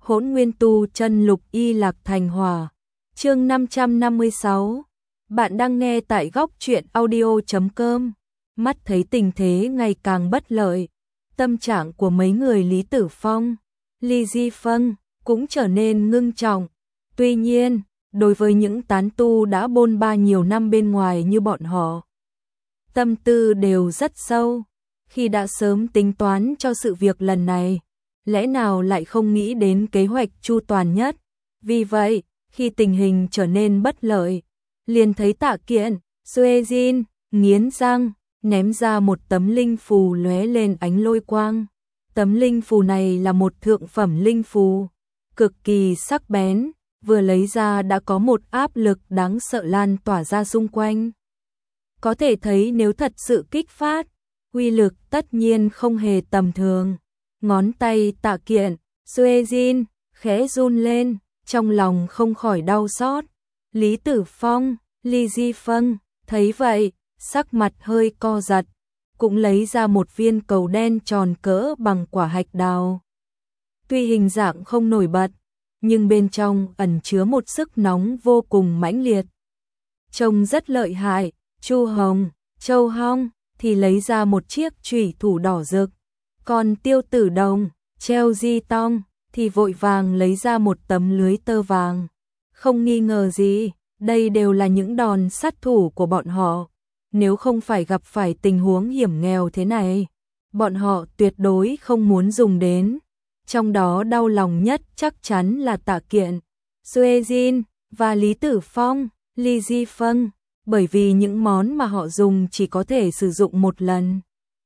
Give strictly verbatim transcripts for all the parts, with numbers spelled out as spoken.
Hỗn Nguyên Tu Chân Lục Y Lạc Thành Hỏa. Chương năm trăm năm mươi sáu. Bạn đang nghe tại góc truyện audio chấm com. Mắt thấy tình thế ngày càng bất lợi, tâm trạng của mấy người Lý Tử Phong, Lý Di Phân cũng trở nên ngưng trọng. Tuy nhiên, đối với những tán tu đã bôn ba nhiều năm bên ngoài như bọn họ, tâm tư đều rất sâu. Khi đã sớm tính toán cho sự việc lần này, lẽ nào lại không nghĩ đến kế hoạch chu toàn nhất. Vì vậy, khi tình hình trở nên bất lợi, liền thấy Tạ Kiện, Suezin, nghiến răng, ném ra một tấm linh phù lóe lên ánh lôi quang. Tấm linh phù này là một thượng phẩm linh phù, cực kỳ sắc bén, vừa lấy ra đã có một áp lực đáng sợ lan tỏa ra xung quanh. Có thể thấy nếu thật sự kích phát, uy lực tất nhiên không hề tầm thường. Ngón tay Tạ Kiện, Suezin khẽ run lên, trong lòng không khỏi đau xót. Lý Tử Phong, Lý Di Phân thấy vậy, sắc mặt hơi co giật, cũng lấy ra một viên cầu đen tròn cỡ bằng quả hạch đào. Tuy hình dạng không nổi bật, nhưng bên trong ẩn chứa một sức nóng vô cùng mãnh liệt, trông rất lợi hại. Chu Hồng, Châu Hong thì lấy ra một chiếc chủy thủ đỏ rực, còn Tiêu Tử Đồng, Treo Di Tong thì vội vàng lấy ra một tấm lưới tơ vàng. Không nghi ngờ gì, đây đều là những đòn sát thủ của bọn họ. Nếu không phải gặp phải tình huống hiểm nghèo thế này, bọn họ tuyệt đối không muốn dùng đến. Trong đó đau lòng nhất chắc chắn là Tạ Kiện, Suezin và Lý Tử Phong, Lý Di Phân, bởi vì những món mà họ dùng chỉ có thể sử dụng một lần.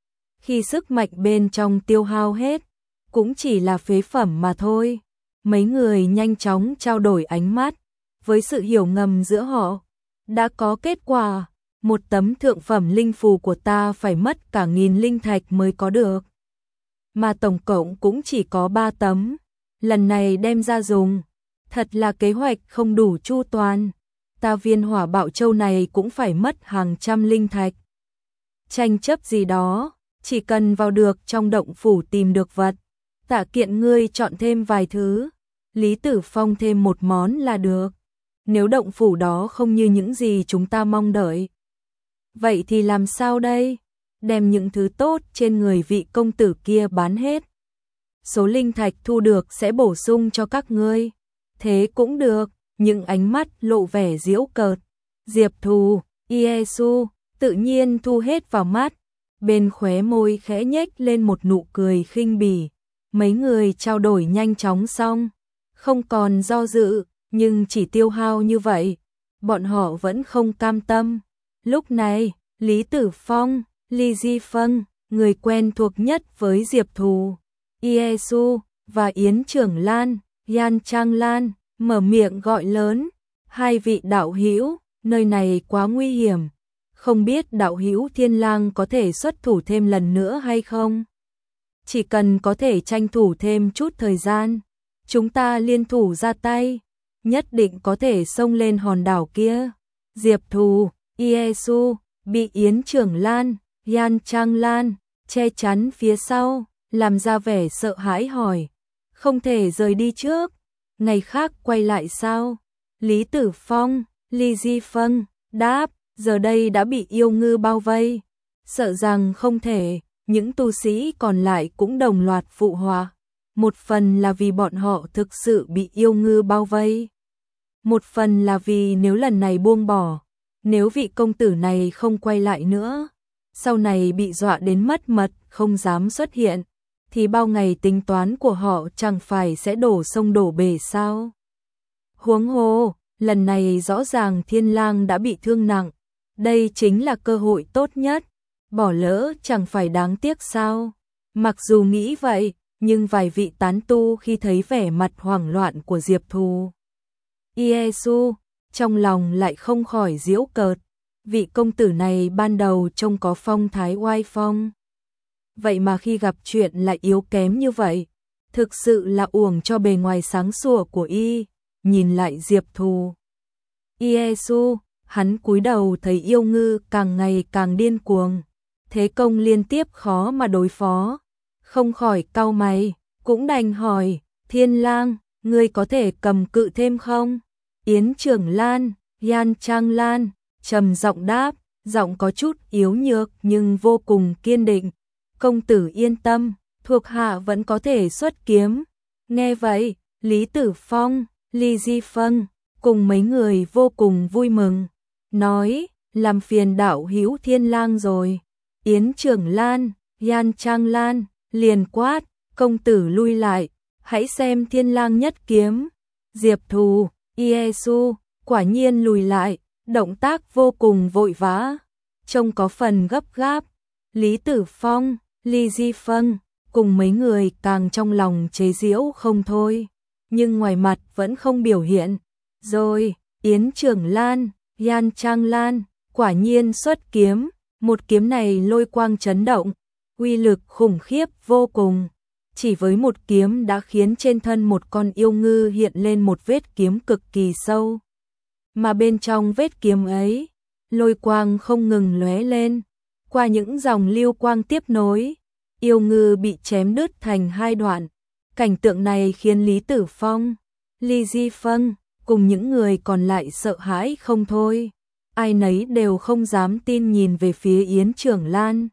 Khi sức mạnh bên trong tiêu hao hết, cũng chỉ là phế phẩm mà thôi. Mấy người nhanh chóng trao đổi ánh mắt, với sự hiểu ngầm giữa họ, đã có kết quả. Một tấm thượng phẩm linh phù của ta phải mất cả nghìn linh thạch mới có được, mà tổng cộng cũng chỉ có ba tấm. Lần này đem ra dùng, thật là kế hoạch không đủ chu toàn. Ta viên hỏa bạo châu này cũng phải mất hàng trăm linh thạch. Tranh chấp gì đó, chỉ cần vào được trong động phủ tìm được vật. Tạ Kiện ngươi chọn thêm vài thứ, Lý Tử Phong thêm một món là được. Nếu động phủ đó không như những gì chúng ta mong đợi, vậy thì làm sao đây? Đem những thứ tốt trên người vị công tử kia bán hết, số linh thạch thu được sẽ bổ sung cho các ngươi. Thế cũng được. Những ánh mắt lộ vẻ giễu cợt, Diệp Thù, Iesu tự nhiên thu hết vào mắt, bên khóe môi khẽ nhếch lên một nụ cười khinh bỉ. Mấy người trao đổi nhanh chóng xong, không còn do dự, nhưng chỉ tiêu hao như vậy, bọn họ vẫn không cam tâm. Lúc này, Lý Tử Phong, Lý Di Phân, người quen thuộc nhất với Diệp Thù, Iesu và Yến Trưởng Lan, Yan Trang Lan, mở miệng gọi lớn, hai vị đạo hữu, nơi này quá nguy hiểm, không biết đạo hữu Thiên Lang có thể xuất thủ thêm lần nữa hay không? Chỉ cần có thể tranh thủ thêm chút thời gian, chúng ta liên thủ ra tay, nhất định có thể xông lên hòn đảo kia. Diệp Thù, Iesu bị Yến Trưởng Lan, Yan Trang Lan che chắn phía sau, làm ra vẻ sợ hãi hỏi, không thể rời đi trước, ngày khác quay lại sao? Lý Tử Phong, Lý Di Phân đáp, giờ đây đã bị yêu ngư bao vây, sợ rằng không thể. Những tu sĩ còn lại cũng đồng loạt phụ họa, một phần là vì bọn họ thực sự bị yêu ngư bao vây, một phần là vì nếu lần này buông bỏ, nếu vị công tử này không quay lại nữa, sau này bị dọa đến mất mật không dám xuất hiện, thì bao ngày tính toán của họ chẳng phải sẽ đổ sông đổ bể sao? Huống hồ, lần này rõ ràng Thiên Lang đã bị thương nặng, đây chính là cơ hội tốt nhất, bỏ lỡ chẳng phải đáng tiếc sao? Mặc dù nghĩ vậy, nhưng vài vị tán tu khi thấy vẻ mặt hoảng loạn của Diệp Thù, Iesu, trong lòng lại không khỏi giễu cợt. Vị công tử này ban đầu trông có phong thái oai phong, vậy mà khi gặp chuyện lại yếu kém như vậy, thực sự là uổng cho bề ngoài sáng sủa của y. Nhìn lại Diệp Thù, Iesu, hắn cúi đầu thấy yêu ngư càng ngày càng điên cuồng, thế công liên tiếp khó mà đối phó, không khỏi cau mày, cũng đành hỏi, Thiên Lang, ngươi có thể cầm cự thêm không? Yến Trưởng Lan, Yan Trang Lan, trầm giọng đáp, giọng có chút yếu nhược nhưng vô cùng kiên định. Công tử yên tâm, thuộc hạ vẫn có thể xuất kiếm. Nghe vậy, Lý Tử Phong, Lý Di Phân cùng mấy người vô cùng vui mừng, nói, làm phiền đạo hữu Thiên Lang rồi. Yến Trưởng Lan, Yan Trang Lan liền quát, công tử lui lại, hãy xem Thiên Lang nhất kiếm. Diệp Thù, Iesu quả nhiên lùi lại, động tác vô cùng vội vã, trông có phần gấp gáp. Lý Tử Phong, Lý Di Phân cùng mấy người càng trong lòng chế giễu không thôi, nhưng ngoài mặt vẫn không biểu hiện. Rồi, Yến Trưởng Lan, Yan Trang Lan quả nhiên xuất kiếm, một kiếm này lôi quang chấn động, uy lực khủng khiếp vô cùng. Chỉ với một kiếm đã khiến trên thân một con yêu ngư hiện lên một vết kiếm cực kỳ sâu. Mà bên trong vết kiếm ấy, lôi quang không ngừng lóe lên, qua những dòng lưu quang tiếp nối, yêu ngư bị chém đứt thành hai đoạn. Cảnh tượng này khiến Lý Tử Phong, Lý Di Phân cùng những người còn lại sợ hãi không thôi. Ai nấy đều không dám tin nhìn về phía Yến Trưởng Lan.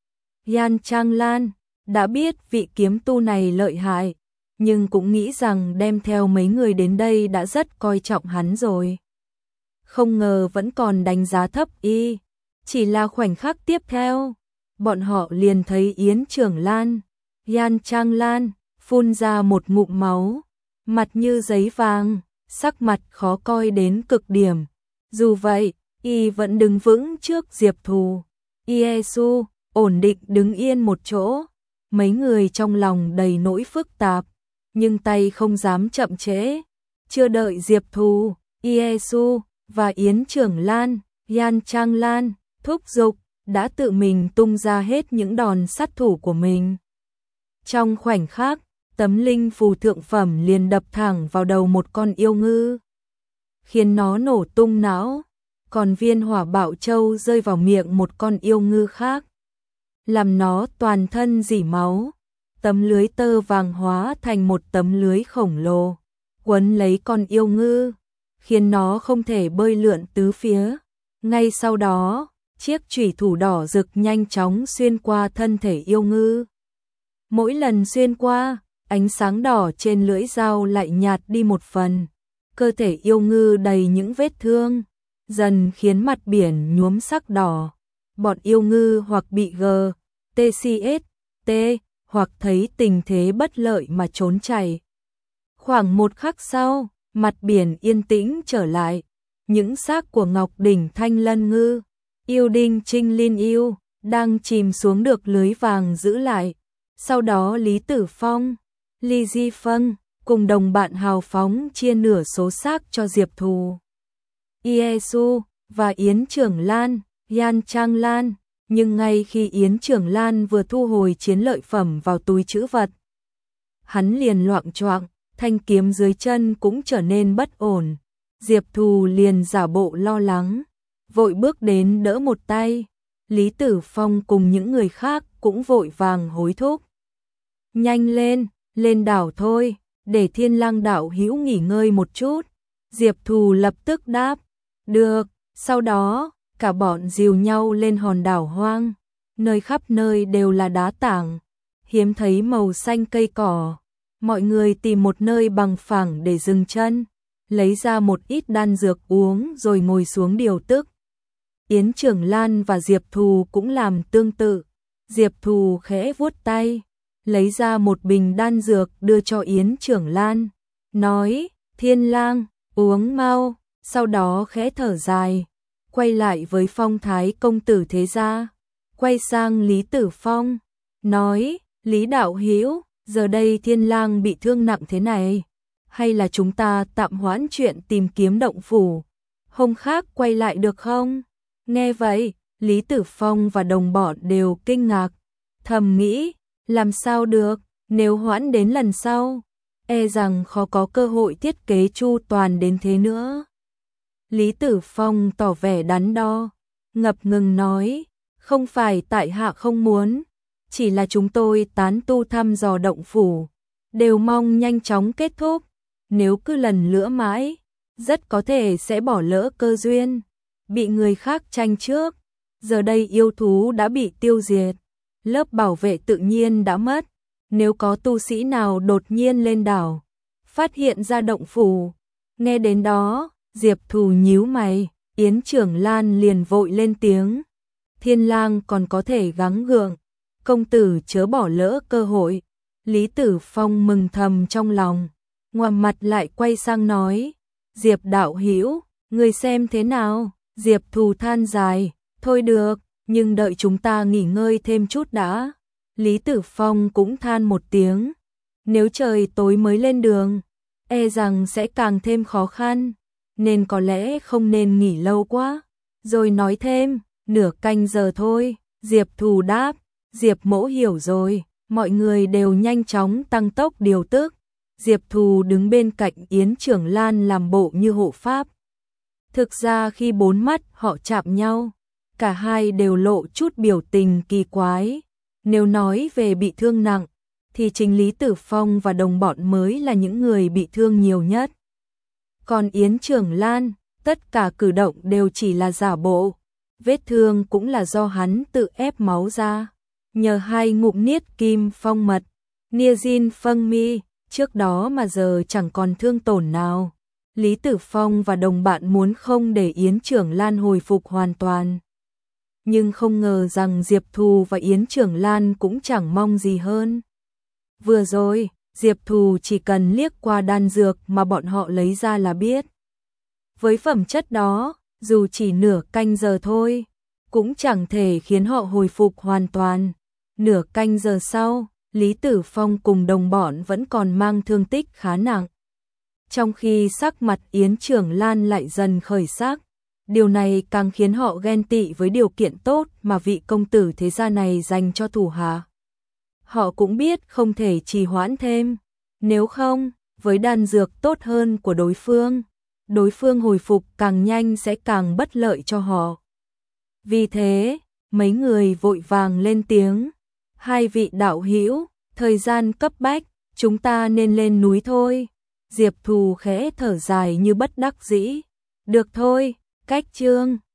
Yan Trang Lan đã biết vị kiếm tu này lợi hại, nhưng cũng nghĩ rằng đem theo mấy người đến đây đã rất coi trọng hắn rồi. Không ngờ vẫn còn đánh giá thấp y. Chỉ là khoảnh khắc tiếp theo, bọn họ liền thấy Yến Trưởng Lan, Yan Trang Lan phun ra một ngụm máu, mặt như giấy vàng, sắc mặt khó coi đến cực điểm. Dù vậy, y vẫn đứng vững trước Diệp Thù, Iesu ổn định đứng yên một chỗ. Mấy người trong lòng đầy nỗi phức tạp, nhưng tay không dám chậm trễ. Chưa đợi Diệp Thù, Iesu và Yến Trưởng Lan, Yan Trang Lan thúc giục, đã tự mình tung ra hết những đòn sát thủ của mình. Trong khoảnh khắc, tấm linh phù thượng phẩm liền đập thẳng vào đầu một con yêu ngư, khiến nó nổ tung não, còn viên hỏa bạo châu rơi vào miệng một con yêu ngư khác, làm nó toàn thân rỉ máu. Tấm lưới tơ vàng hóa thành một tấm lưới khổng lồ, quấn lấy con yêu ngư, khiến nó không thể bơi lượn tứ phía. Ngay sau đó, chiếc chủy thủ đỏ rực nhanh chóng xuyên qua thân thể yêu ngư. Mỗi lần xuyên qua, ánh sáng đỏ trên lưỡi dao lại nhạt đi một phần. Cơ thể yêu ngư đầy những vết thương, dần khiến mặt biển nhuốm sắc đỏ. Bọn yêu ngư hoặc bị G, tê xê ét, T, hoặc thấy tình thế bất lợi mà trốn chạy. Khoảng một khắc sau, mặt biển yên tĩnh trở lại. Những xác của Ngọc Đỉnh Thanh Lân Ngư, Yêu Đinh Trinh Linh Yêu đang chìm xuống được lưới vàng giữ lại. Sau đó Lý Tử Phong, Lý Di Phân cùng đồng bạn hào phóng chia nửa số xác cho Diệp Thù, Iesu và Yến Trưởng Lan, Yan Trang Lan. Nhưng ngay khi Yến Trưởng Lan vừa thu hồi chiến lợi phẩm vào túi trữ vật, hắn liền loạng choạng, thanh kiếm dưới chân cũng trở nên bất ổn. Diệp Thù liền giả bộ lo lắng, vội bước đến đỡ một tay. Lý Tử Phong cùng những người khác cũng vội vàng hối thúc. Nhanh lên, lên đảo thôi, để Thiên Lang đạo hữu nghỉ ngơi một chút. Diệp Thù lập tức đáp, được. Sau đó, cả bọn dìu nhau lên hòn đảo hoang, nơi khắp nơi đều là đá tảng, hiếm thấy màu xanh cây cỏ. Mọi người tìm một nơi bằng phẳng để dừng chân, lấy ra một ít đan dược uống rồi ngồi xuống điều tức. Yến Trưởng Lan và Diệp Thù cũng làm tương tự. Diệp Thù khẽ vuốt tay, lấy ra một bình đan dược đưa cho Yến Trưởng Lan, nói, Thiên Lang, uống mau. Sau đó khẽ thở dài, quay lại với phong thái công tử thế gia, quay sang Lý Tử Phong, nói, Lý đạo hữu, giờ đây Thiên Lang bị thương nặng thế này, hay là chúng ta tạm hoãn chuyện tìm kiếm động phủ, hôm khác quay lại được không? Nghe vậy, Lý Tử Phong và đồng bọn đều kinh ngạc, thầm nghĩ, làm sao được, nếu hoãn đến lần sau, e rằng khó có cơ hội thiết kế chu toàn đến thế nữa. Lý Tử Phong tỏ vẻ đắn đo, ngập ngừng nói, không phải tại hạ không muốn, chỉ là chúng tôi tán tu thăm dò động phủ, đều mong nhanh chóng kết thúc. nếu cứ lần lữa mãi, rất có thể sẽ bỏ lỡ cơ duyên, bị người khác tranh trước. Giờ đây yêu thú đã bị tiêu diệt, lớp bảo vệ tự nhiên đã mất. Nếu có tu sĩ nào đột nhiên lên đảo, phát hiện ra động phủ, nghe đến đó, Diệp Thù nhíu mày, Yến Trưởng Lan liền vội lên tiếng. Thiên Lang còn có thể gắng gượng, công tử chớ bỏ lỡ cơ hội. Lý Tử Phong mừng thầm trong lòng, ngoảnh mặt lại quay sang nói, Diệp đạo hữu, người xem thế nào? Diệp Thù than dài, thôi được, nhưng đợi chúng ta nghỉ ngơi thêm chút đã. Lý Tử Phong cũng than một tiếng, nếu trời tối mới lên đường, e rằng sẽ càng thêm khó khăn, nên có lẽ không nên nghỉ lâu quá. Rồi nói thêm, nửa canh giờ thôi. Diệp Thù đáp, Diệp mỗ hiểu rồi. Mọi người đều nhanh chóng tăng tốc điều tức. Diệp Thù đứng bên cạnh Yến Trưởng Lan làm bộ như hộ pháp. Thực ra khi bốn mắt họ chạm nhau, cả hai đều lộ chút biểu tình kỳ quái. Nếu nói về bị thương nặng, thì chính Lý Tử Phong và đồng bọn mới là những người bị thương nhiều nhất. Còn Yến Trưởng Lan, tất cả cử động đều chỉ là giả bộ, vết thương cũng là do hắn tự ép máu ra. Nhờ hai ngụm niết kim phong mật, nia jin phân mi, trước đó mà giờ chẳng còn thương tổn nào. Lý Tử Phong và đồng bạn muốn không để Yến Trưởng Lan hồi phục hoàn toàn. Nhưng không ngờ rằng Diệp Thù và Yến Trưởng Lan cũng chẳng mong gì hơn. Vừa rồi, Diệp Thù chỉ cần liếc qua đan dược mà bọn họ lấy ra là biết. Với phẩm chất đó, dù chỉ nửa canh giờ thôi, cũng chẳng thể khiến họ hồi phục hoàn toàn. Nửa canh giờ sau, Lý Tử Phong cùng đồng bọn vẫn còn mang thương tích khá nặng. Trong khi sắc mặt Yến Trưởng Lan lại dần khởi sắc, điều này càng khiến họ ghen tị với điều kiện tốt mà vị công tử thế gia này dành cho thủ hạ. Họ cũng biết không thể trì hoãn thêm, nếu không, với đan dược tốt hơn của đối phương, đối phương hồi phục càng nhanh sẽ càng bất lợi cho họ. Vì thế, mấy người vội vàng lên tiếng, hai vị đạo hữu, thời gian cấp bách, chúng ta nên lên núi thôi. Diệp Thù khẽ thở dài như bất đắc dĩ, được thôi, cách chương.